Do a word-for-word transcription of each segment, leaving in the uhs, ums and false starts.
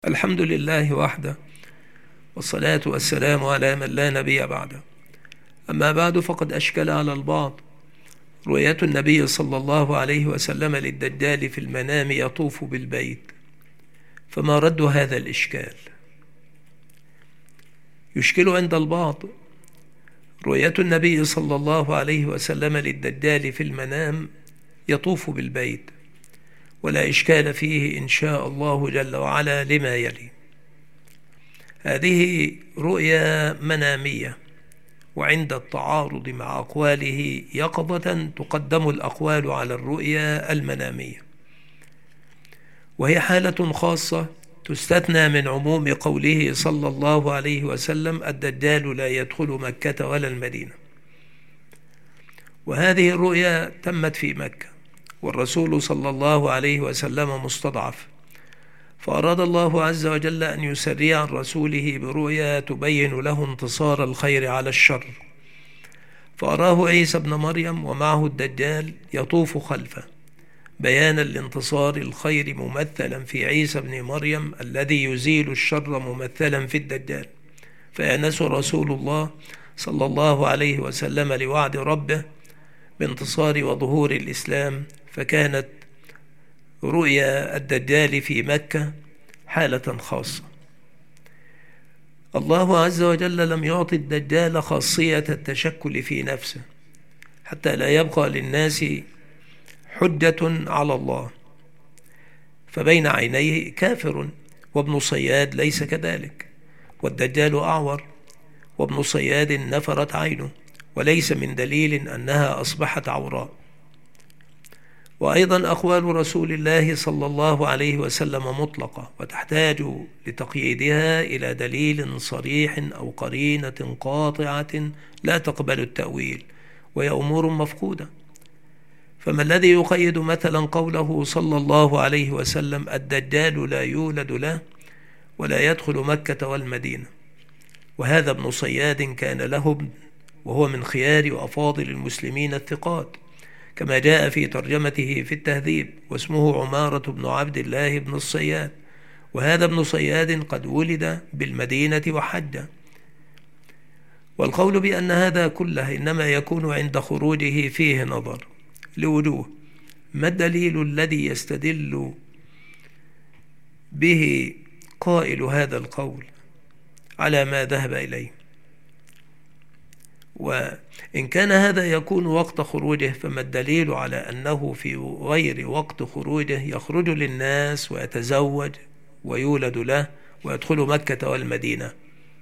الحمد لله وحده، والصلاة والسلام على من لا نبي بعده. أما بعد، فقد أشكل على البعض رؤية النبي صلى الله عليه وسلم للدجال في المنام يطوف بالبيت، فما رد هذا الإشكال؟ يشكل عند البعض رؤية النبي صلى الله عليه وسلم للدجال في المنام يطوف بالبيت، ولا إشكال فيه إن شاء الله جل وعلا لما يلي. هذه رؤيا منامية، وعند التعارض مع أقواله يقظة تقدم الأقوال على الرؤيا المنامية، وهي حالة خاصة تستثنى من عموم قوله صلى الله عليه وسلم: الدجال لا يدخل مكة ولا المدينة. وهذه الرؤيا تمت في مكة، والرسول صلى الله عليه وسلم مستضعف، فأراد الله عز وجل أن يسري عن رسوله برؤيا تبين له انتصار الخير على الشر، فأراه عيسى ابن مريم ومعه الدجال يطوف خلفه، بيانا لانتصار الخير ممثلا في عيسى ابن مريم الذي يزيل الشر ممثلا في الدجال. فيأنس رسول الله صلى الله عليه وسلم لوعد ربه بانتصار وظهور الإسلام، فكانت رؤيا الدجال في مكة حالة خاصة. الله عز وجل لم يعطي الدجال خاصية التشكل في نفسه حتى لا يبقى للناس حجة على الله، فبين عينيه كافر، وابن صياد ليس كذلك، والدجال أعور، وابن صياد نفرت عينه، وليس من دليل أنها أصبحت عوراء. وأيضا أقوال رسول الله صلى الله عليه وسلم مطلقة، وتحتاج لتقييدها إلى دليل صريح أو قرينة قاطعة لا تقبل التأويل، وهي أمور مفقودة. فما الذي يقيد مثلا قوله صلى الله عليه وسلم: الدجال لا يولد له ولا يدخل مكة والمدينة؟ وهذا ابن صياد كان له ابن، وهو من خيار وأفاضل المسلمين الثقات، كما جاء في ترجمته في التهذيب، واسمه عمارة بن عبد الله بن الصياد. وهذا ابن صياد قد ولد بالمدينة وحج. والقول بأن هذا كله إنما يكون عند خروجه فيه نظر لوجوه. ما الدليل الذي يستدل به قائل هذا القول على ما ذهب إليه؟ وإن كان هذا يكون وقت خروجه، فما الدليل على أنه في غير وقت خروجه يخرج للناس ويتزوج ويولد له ويدخل مكة والمدينة؟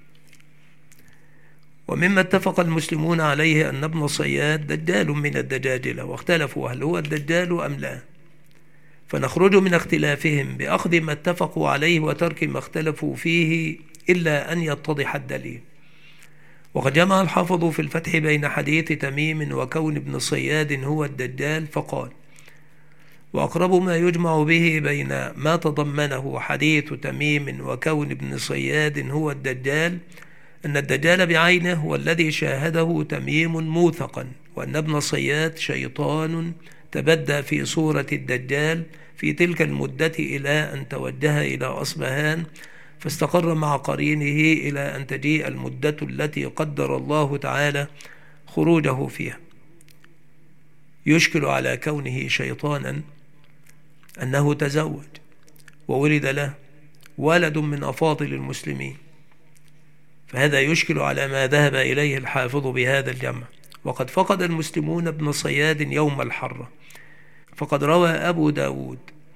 ومما اتفق المسلمون عليه أن ابن صياد دجال من الدجاجلة، واختلفوا هل هو الدجال أم لا، فنخرج من اختلافهم بأخذ ما اتفقوا عليه وترك ما اختلفوا فيه إلا أن يتضح الدليل. وقد جمع الحافظ في الفتح بين حديث تميم وكون ابن صياد هو الدجال، فقال: وأقرب ما يجمع به بين ما تضمنه حديث تميم وكون ابن صياد هو الدجال أن الدجال بعينه هو الذي شاهده تميم موثقا، وأن ابن صياد شيطان تبدى في صورة الدجال في تلك المدة إلى أن توجه إلى أصبهان، فاستقر مع قرينه إلى أن تجيء المدة التي قدر الله تعالى خروجه فيها. يشكل على كونه شيطانا أنه تزوج وولد له ولد من أفاضل المسلمين، فهذا يشكل على ما ذهب إليه الحافظ بهذا الجمع. وقد فقد المسلمون ابن صياد يوم الحرة، فقد روى أبو داود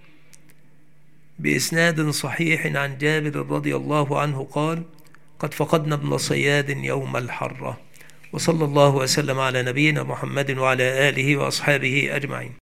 بإسناد صحيح عن جابر رضي الله عنه قال: قد فقدنا ابن صياد يوم الحرة. وصلى الله وسلم على نبينا محمد وعلى آله وأصحابه أجمعين.